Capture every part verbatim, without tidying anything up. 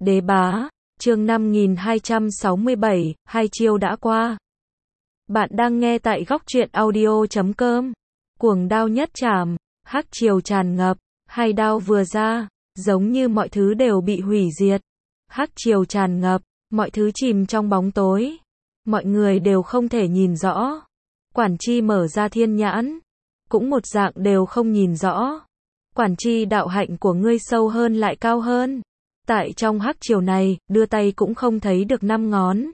Đế bá, chương năm nghìn hai trăm sáu mươi bảy, hai chiêu đã qua. Bạn đang nghe tại góc truyện audio chấm com. Cuồng đao nhất trảm, hắc triều tràn ngập, hai đao vừa ra, giống như mọi thứ đều bị hủy diệt. Hắc triều tràn ngập, mọi thứ chìm trong bóng tối. Mọi người đều không thể nhìn rõ. Quản Chi mở ra thiên nhãn, cũng một dạng đều không nhìn rõ. Quản Chi, đạo hạnh của ngươi sâu hơn lại cao hơn. Tại trong hắc triều này, đưa tay cũng không thấy được năm ngón.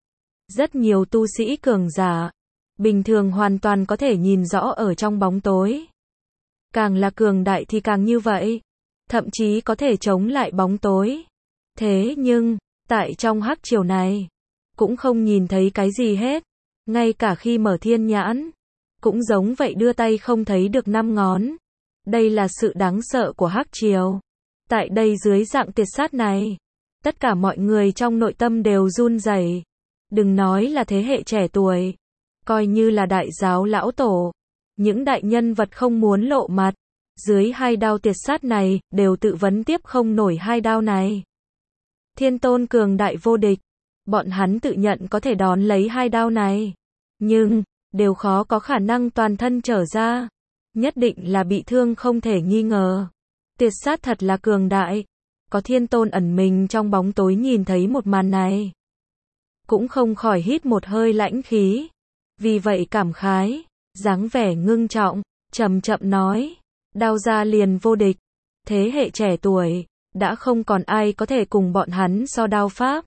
Rất nhiều tu sĩ cường giả, bình thường hoàn toàn có thể nhìn rõ ở trong bóng tối. Càng là cường đại thì càng như vậy, thậm chí có thể chống lại bóng tối. Thế nhưng, tại trong hắc triều này, cũng không nhìn thấy cái gì hết. Ngay cả khi mở thiên nhãn, cũng giống vậy, đưa tay không thấy được năm ngón. Đây là sự đáng sợ của hắc triều. Tại đây dưới dạng tiệt sát này, tất cả mọi người trong nội tâm đều run rẩy. Đừng nói là thế hệ trẻ tuổi, coi như là đại giáo lão tổ, những đại nhân vật không muốn lộ mặt, dưới hai đao tiệt sát này, đều tự vấn tiếp không nổi hai đao này. Thiên tôn cường đại vô địch, bọn hắn tự nhận có thể đón lấy hai đao này, nhưng, đều khó có khả năng toàn thân trở ra, nhất định là bị thương không thể nghi ngờ. Tiệt sát thật là cường đại, có thiên tôn ẩn mình trong bóng tối nhìn thấy một màn này, cũng không khỏi hít một hơi lãnh khí, vì vậy cảm khái, dáng vẻ ngưng trọng, chậm chậm nói, đao ra liền vô địch, thế hệ trẻ tuổi, đã không còn ai có thể cùng bọn hắn so đao pháp.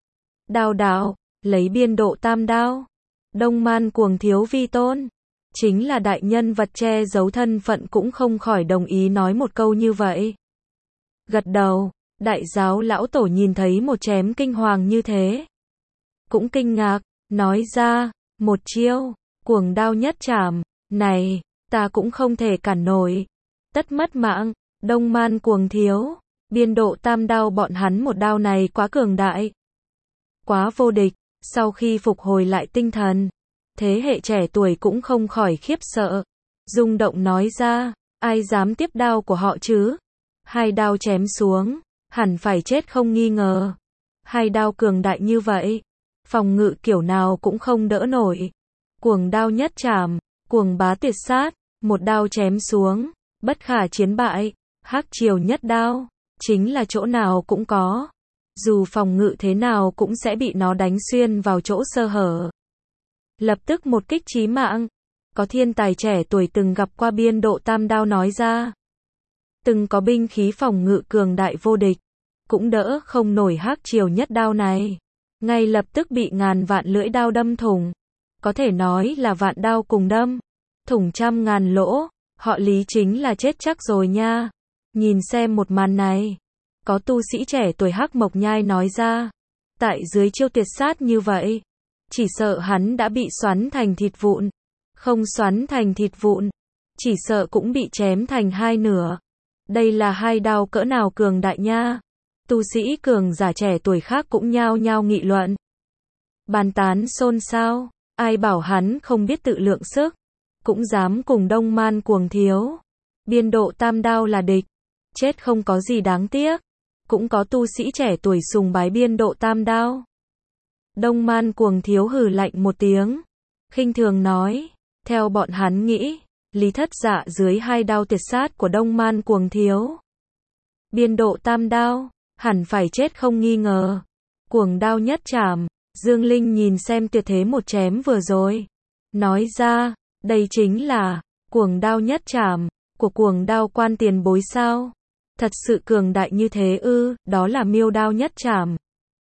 Đao đạo, lấy biên độ tam đao, Đông Man Cuồng Thiếu vi tôn, chính là đại nhân vật che giấu thân phận cũng không khỏi đồng ý nói một câu như vậy. Gật đầu, đại giáo lão tổ nhìn thấy một chém kinh hoàng như thế, cũng kinh ngạc, nói ra, một chiêu, cuồng đao nhất trảm, này, ta cũng không thể cản nổi. Tất mất mạng, Đông Man Cuồng Thiếu, biên độ tam đao bọn hắn một đao này quá cường đại, quá vô địch. Sau khi phục hồi lại tinh thần, thế hệ trẻ tuổi cũng không khỏi khiếp sợ, rung động nói ra, ai dám tiếp đao của họ chứ? Hai đao chém xuống, hẳn phải chết không nghi ngờ. Hai đao cường đại như vậy, phòng ngự kiểu nào cũng không đỡ nổi. Cuồng đao nhất trảm, cuồng bá tiệt sát, một đao chém xuống, bất khả chiến bại. Hắc triều nhất đao, chính là chỗ nào cũng có, dù phòng ngự thế nào cũng sẽ bị nó đánh xuyên vào chỗ sơ hở. Lập tức một kích chí mạng. Có thiên tài trẻ tuổi từng gặp qua biên độ tam đao nói ra, từng có binh khí phòng ngự cường đại vô địch, cũng đỡ không nổi hắc triều nhất đao này, ngay lập tức bị ngàn vạn lưỡi đao đâm thủng, có thể nói là vạn đao cùng đâm, thủng trăm ngàn lỗ, họ Lý chính là chết chắc rồi nha. Nhìn xem một màn này, có tu sĩ trẻ tuổi Hắc Mộc Nhai nói ra, tại dưới chiêu tiệt sát như vậy, chỉ sợ hắn đã bị xoắn thành thịt vụn, không xoắn thành thịt vụn, chỉ sợ cũng bị chém thành hai nửa. Đây là hai đao cỡ nào cường đại nha. Tu sĩ cường giả trẻ tuổi khác cũng nhao nhao nghị luận, bàn tán xôn xao, ai bảo hắn không biết tự lượng sức, cũng dám cùng Đông Man Cuồng Thiếu, biên độ tam đao là địch, chết không có gì đáng tiếc. Cũng có tu sĩ trẻ tuổi sùng bái biên độ tam đao. Đông Man Cuồng Thiếu hừ lạnh một tiếng, khinh thường nói, theo bọn hắn nghĩ, Lý Thất Dạ dưới hai đao tiệt sát của Đông Man Cuồng Thiếu, biên độ tam đao, hẳn phải chết không nghi ngờ. Cuồng đao nhất trảm, Dương Linh nhìn xem tuyệt thế một chém vừa rồi, nói ra, đây chính là cuồng đao nhất trảm của cuồng đao quan tiền bối sao? Thật sự cường đại như thế ư? Đó là miêu đao nhất trảm.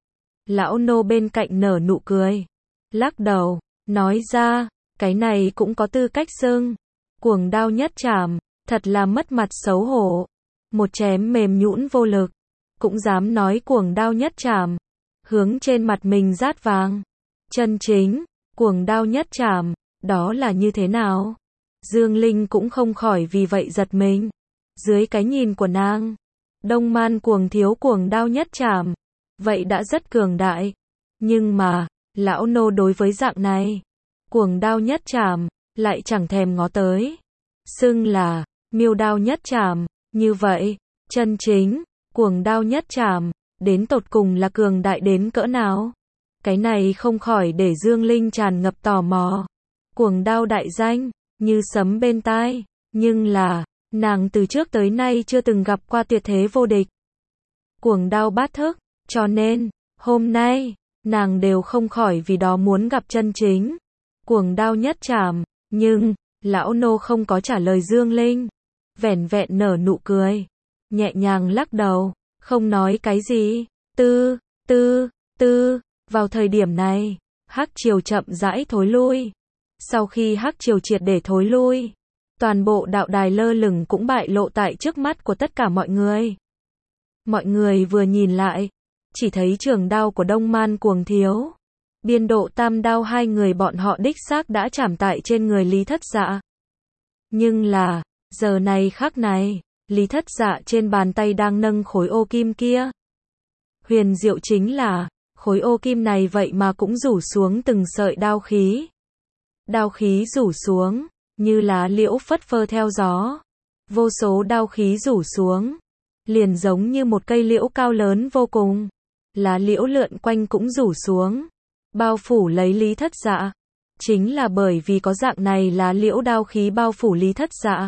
Lão nô bên cạnh nở nụ cười, lắc đầu, nói ra, cái này cũng có tư cách xưng. Cuồng đao nhất trảm, thật là mất mặt xấu hổ. Một chém mềm nhũn vô lực, cũng dám nói cuồng đao nhất trảm, hướng trên mặt mình rát vàng. Chân chính, cuồng đao nhất trảm, đó là như thế nào? Dương Linh cũng không khỏi vì vậy giật mình. Dưới cái nhìn của nàng, Đông Man Cuồng Thiếu cuồng đao nhất trảm, vậy đã rất cường đại. Nhưng mà, lão nô đối với dạng này, cuồng đao nhất trảm, lại chẳng thèm ngó tới. Xưng là, miêu đao nhất trảm, như vậy, chân chính, cuồng đao nhất trảm, đến tột cùng là cường đại đến cỡ nào? Cái này không khỏi để Dương Linh tràn ngập tò mò. Cuồng đao đại danh, như sấm bên tai, nhưng là, nàng từ trước tới nay chưa từng gặp qua tuyệt thế vô địch. Cuồng đao bát thức, cho nên, hôm nay, nàng đều không khỏi vì đó muốn gặp chân chính. Cuồng đao nhất trảm, nhưng, lão nô không có trả lời Dương Linh. Vẻn vẹn nở nụ cười, nhẹ nhàng lắc đầu, không nói cái gì. Tư, tư, tư, vào thời điểm này, hắc triều chậm rãi thối lui. Sau khi hắc triều triệt để thối lui, toàn bộ đạo đài lơ lửng cũng bại lộ tại trước mắt của tất cả mọi người. Mọi người vừa nhìn lại, chỉ thấy trường đao của Đông Man Cuồng Thiếu, Biên Độ Tam đao hai người bọn họ đích xác đã chạm tại trên người Lý Thất Dạ. Nhưng là, giờ này khắc này, Lý Thất Dạ trên bàn tay đang nâng khối ô kim kia. Huyền diệu chính là, khối ô kim này vậy mà cũng rủ xuống từng sợi đao khí. Đao khí rủ xuống, như lá liễu phất phơ theo gió. Vô số đao khí rủ xuống, liền giống như một cây liễu cao lớn vô cùng. Lá liễu lượn quanh cũng rủ xuống, bao phủ lấy Lý Thất Dạ. Chính là bởi vì có dạng này lá liễu đao khí bao phủ Lý Thất Dạ.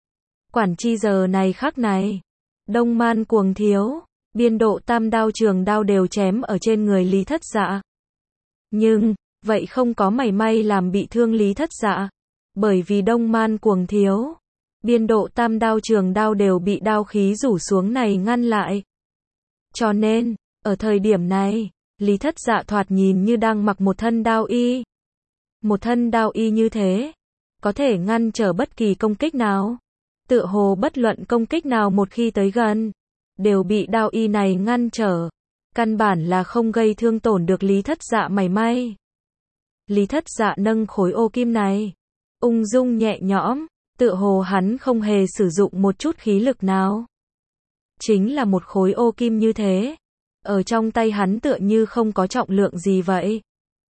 Quản chi giờ này khắc này, Đông Man Cuồng Thiếu, Biên Độ Tam đao trường đao đều chém ở trên người Lý Thất Dạ. Nhưng, vậy không có mảy may làm bị thương Lý Thất Dạ. Bởi vì Đông Man Cuồng Thiếu, Biên Độ Tam đao trường đao đều bị đao khí rủ xuống này ngăn lại. Cho nên, ở thời điểm này, Lý Thất Dạ thoạt nhìn như đang mặc một thân đao y. Một thân đao y như thế, có thể ngăn trở bất kỳ công kích nào. Tựa hồ bất luận công kích nào một khi tới gần, đều bị đao y này ngăn trở. Căn bản là không gây thương tổn được Lý Thất Dạ mảy may. Lý Thất Dạ nâng khối ô kim này, ung dung nhẹ nhõm, tựa hồ hắn không hề sử dụng một chút khí lực nào. Chính là một khối ô kim như thế, ở trong tay hắn tựa như không có trọng lượng gì vậy.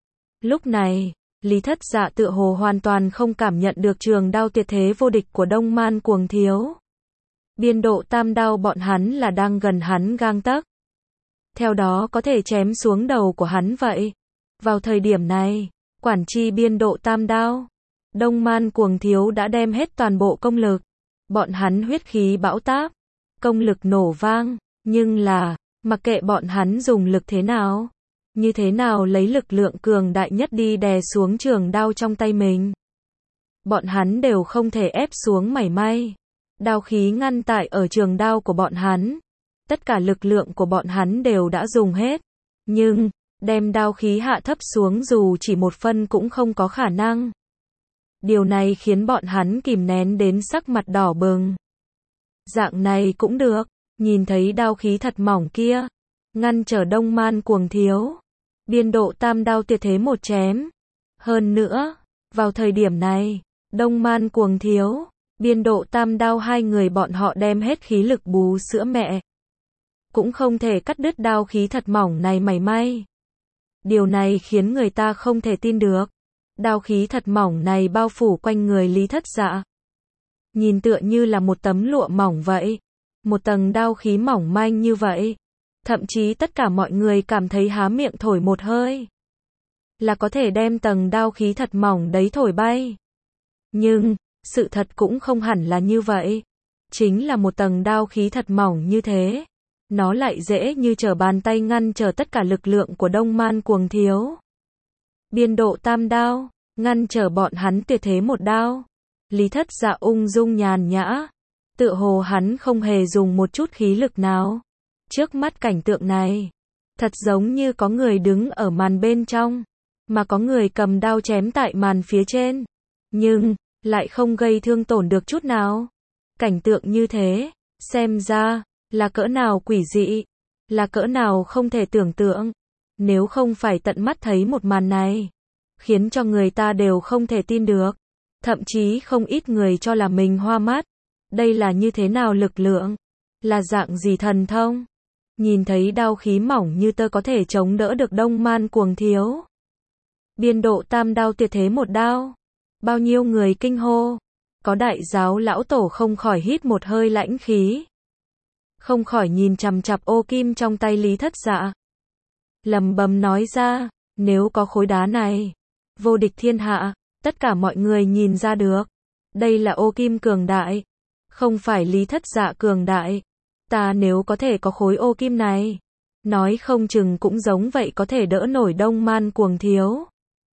Lúc này, Lý Thất Dạ tựa hồ hoàn toàn không cảm nhận được trường đao tuyệt thế vô địch của Đông Man Cuồng Thiếu. Biên Độ Tam đao bọn hắn là đang gần hắn gang tấc. Theo đó có thể chém xuống đầu của hắn vậy. Vào thời điểm này, quản chi Biên Độ Tam đao, Đông Man Cuồng Thiếu đã đem hết toàn bộ công lực. Bọn hắn huyết khí bão táp, công lực nổ vang, nhưng là, mặc kệ bọn hắn dùng lực thế nào, như thế nào lấy lực lượng cường đại nhất đi đè xuống trường đao trong tay mình. Bọn hắn đều không thể ép xuống mảy may. Đao khí ngăn tại ở trường đao của bọn hắn. Tất cả lực lượng của bọn hắn đều đã dùng hết. Nhưng, đem đao khí hạ thấp xuống dù chỉ một phân cũng không có khả năng. Điều này khiến bọn hắn kìm nén đến sắc mặt đỏ bừng. Dạng này cũng được, nhìn thấy đao khí thật mỏng kia, ngăn trở Đông Man Cuồng Thiếu, Biên Độ Tam đao tuyệt thế một chém. Hơn nữa, vào thời điểm này, Đông Man Cuồng Thiếu, Biên Độ Tam đao hai người bọn họ đem hết khí lực bú sữa mẹ. Cũng không thể cắt đứt đao khí thật mỏng này mảy may. Điều này khiến người ta không thể tin được. Đao khí thật mỏng này bao phủ quanh người Lý Thất Dạ. Nhìn tựa như là một tấm lụa mỏng vậy. Một tầng đao khí mỏng manh như vậy. Thậm chí tất cả mọi người cảm thấy há miệng thổi một hơi, là có thể đem tầng đao khí thật mỏng đấy thổi bay. Nhưng, sự thật cũng không hẳn là như vậy. Chính là một tầng đao khí thật mỏng như thế, nó lại dễ như trở bàn tay ngăn trở tất cả lực lượng của Đông Man Cuồng Thiếu. Biên Độ Tam đao, ngăn trở bọn hắn tuyệt thế một đao. Lý Thất Dạ ung dung nhàn nhã, tựa hồ hắn không hề dùng một chút khí lực nào. Trước mắt cảnh tượng này, thật giống như có người đứng ở màn bên trong, mà có người cầm đao chém tại màn phía trên, nhưng lại không gây thương tổn được chút nào. Cảnh tượng như thế, xem ra là cỡ nào quỷ dị, là cỡ nào không thể tưởng tượng. Nếu không phải tận mắt thấy một màn này, khiến cho người ta đều không thể tin được. Thậm chí không ít người cho là mình hoa mắt. Đây là như thế nào lực lượng? Là dạng gì thần thông? Nhìn thấy đao khí mỏng như tơ có thể chống đỡ được Đông Man Cuồng Thiếu, Biên Độ Tam đao tuyệt thế một đao. Bao nhiêu người kinh hô. Có đại giáo lão tổ không khỏi hít một hơi lãnh khí. không khỏi nhìn chằm chằm ô kim trong tay Lý Thất Dạ. Lầm bầm nói ra, nếu có khối đá này, vô địch thiên hạ, tất cả mọi người nhìn ra được. Đây là ô kim cường đại, không phải Lý Thất Dạ cường đại. Ta nếu có thể có khối ô kim này, nói không chừng cũng giống vậy có thể đỡ nổi Đông Man Cuồng Thiếu.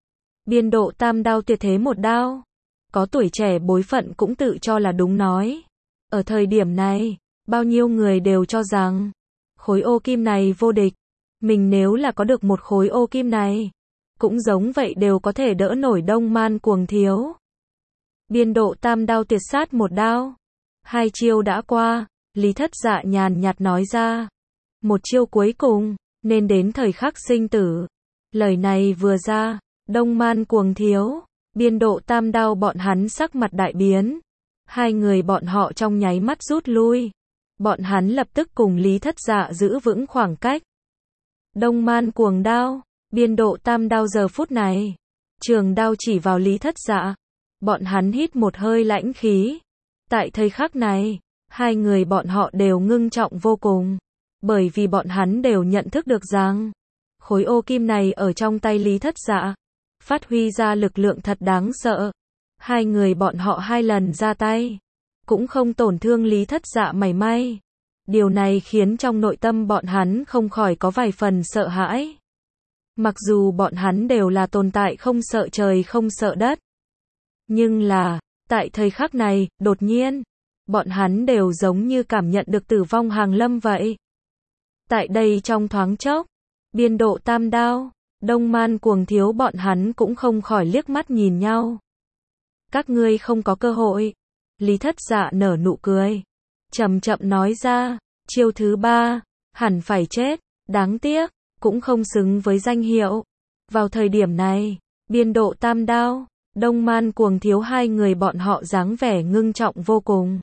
Biên Độ Tam Đao tuyệt thế một đao. Có tuổi trẻ bối phận cũng tự cho là đúng nói. Ở thời điểm này, bao nhiêu người đều cho rằng, khối ô kim này vô địch. Mình nếu là có được một khối ô kim này, cũng giống vậy đều có thể đỡ nổi Đông Man Cuồng Thiếu. Biên Độ Tam Đao tuyệt sát một đao. Hai chiêu đã qua, Lý Thất Dạ nhàn nhạt nói ra. Một chiêu cuối cùng, nên đến thời khắc sinh tử. Lời này vừa ra, Đông Man Cuồng Thiếu, Biên Độ Tam Đao bọn hắn sắc mặt đại biến. Hai người bọn họ trong nháy mắt rút lui. Bọn hắn lập tức cùng Lý Thất Dạ giữ vững khoảng cách. Đông Man Cuồng Đao, Biên Độ Tam Đao giờ phút này, trường đao chỉ vào Lý Thất Dạ. Bọn hắn hít một hơi lãnh khí. Tại thời khắc này, hai người bọn họ đều ngưng trọng vô cùng. Bởi vì bọn hắn đều nhận thức được rằng, khối ô kim này ở trong tay Lý Thất Dạ, phát huy ra lực lượng thật đáng sợ. Hai người bọn họ hai lần ra tay, cũng không tổn thương Lý Thất Dạ mảy may. Điều này khiến trong nội tâm bọn hắn không khỏi có vài phần sợ hãi. Mặc dù bọn hắn đều là tồn tại không sợ trời không sợ đất. Nhưng là, tại thời khắc này, đột nhiên, bọn hắn đều giống như cảm nhận được tử vong hàng lâm vậy. Tại đây trong thoáng chốc, Biên Độ Tam Đao, Đông Man Cuồng Thiếu bọn hắn cũng không khỏi liếc mắt nhìn nhau. Các ngươi không có cơ hội. Lý Thất Dạ nở nụ cười, chậm chậm nói ra, chiêu thứ ba, hẳn phải chết, đáng tiếc, cũng không xứng với danh hiệu. Vào thời điểm này, Biên Độ Tam Đao, Đông Man Cuồng Thiếu hai người bọn họ dáng vẻ ngưng trọng vô cùng.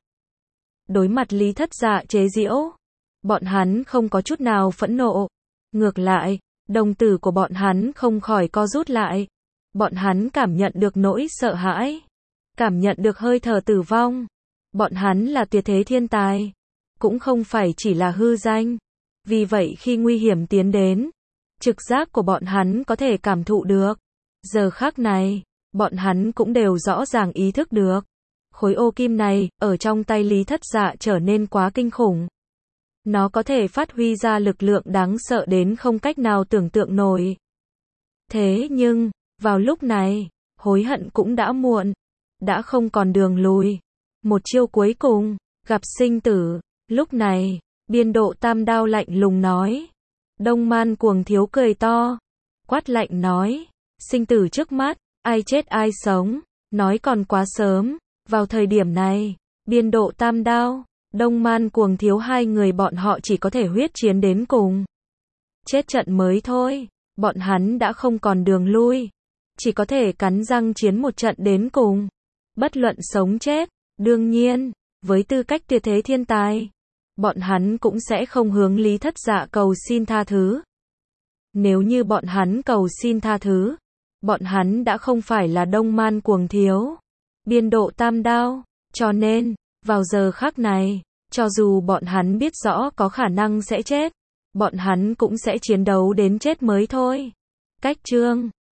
Đối mặt Lý Thất Dạ chế giễu, bọn hắn không có chút nào phẫn nộ. Ngược lại, đồng tử của bọn hắn không khỏi co rút lại. Bọn hắn cảm nhận được nỗi sợ hãi, cảm nhận được hơi thở tử vong. Bọn hắn là tuyệt thế thiên tài, cũng không phải chỉ là hư danh. Vì vậy khi nguy hiểm tiến đến, trực giác của bọn hắn có thể cảm thụ được. Giờ khắc này, bọn hắn cũng đều rõ ràng ý thức được. Khối ô kim này, ở trong tay Lý Thất Dạ trở nên quá kinh khủng. Nó có thể phát huy ra lực lượng đáng sợ đến không cách nào tưởng tượng nổi. Thế nhưng, vào lúc này, hối hận cũng đã muộn. Đã không còn đường lùi. Một chiêu cuối cùng, gặp sinh tử. Lúc này, Biên Độ Tam Đao lạnh lùng nói. Đông Man Cuồng Thiếu cười to. Quát lạnh nói. Sinh tử trước mắt, ai chết ai sống. Nói còn quá sớm. Vào thời điểm này, Biên Độ Tam Đao, Đông Man Cuồng Thiếu hai người bọn họ chỉ có thể huyết chiến đến cùng. Chết trận mới thôi. Bọn hắn đã không còn đường lui. Chỉ có thể cắn răng chiến một trận đến cùng. Bất luận sống chết. Đương nhiên, với tư cách tuyệt thế thiên tài, bọn hắn cũng sẽ không hướng Lý Thất Dạ cầu xin tha thứ. Nếu như bọn hắn cầu xin tha thứ, bọn hắn đã không phải là Đông Man Cuồng Thiếu, Biên Độ Tam Đao. Cho nên, vào giờ khắc này, cho dù bọn hắn biết rõ có khả năng sẽ chết, bọn hắn cũng sẽ chiến đấu đến chết mới thôi. Cách chương